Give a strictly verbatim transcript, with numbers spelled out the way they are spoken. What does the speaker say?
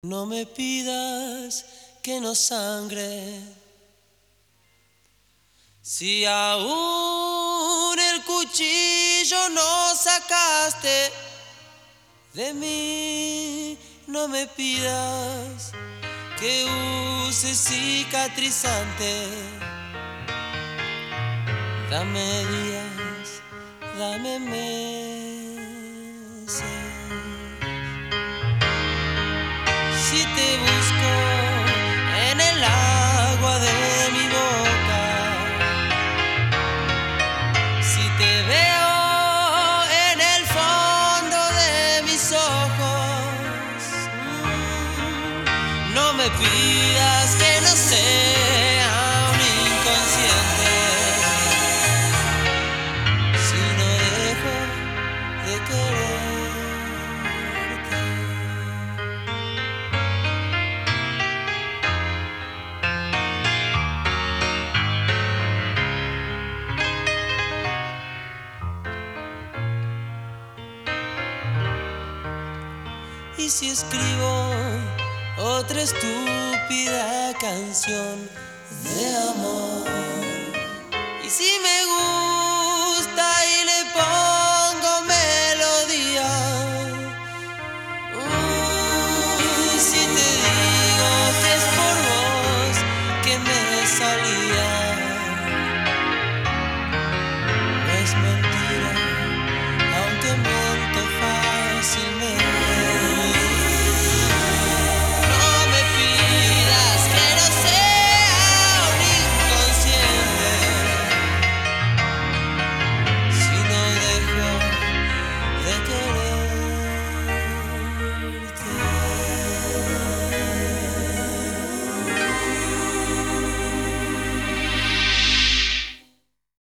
No me pidas que no sangre, si aún el cuchillo no sacaste de mí. No me pidas que use cicatrizante. Dame días, dame meses. Si te busco en el agua de mi boca, si te veo en el fondo de mis ojos, no me pidas que no sea un inconsciente, si no dejo de quererte. Y si escribo otra estúpida canción de amor, y si me gusta y le pongo melodía, uh, si te digo que es por vos que me salía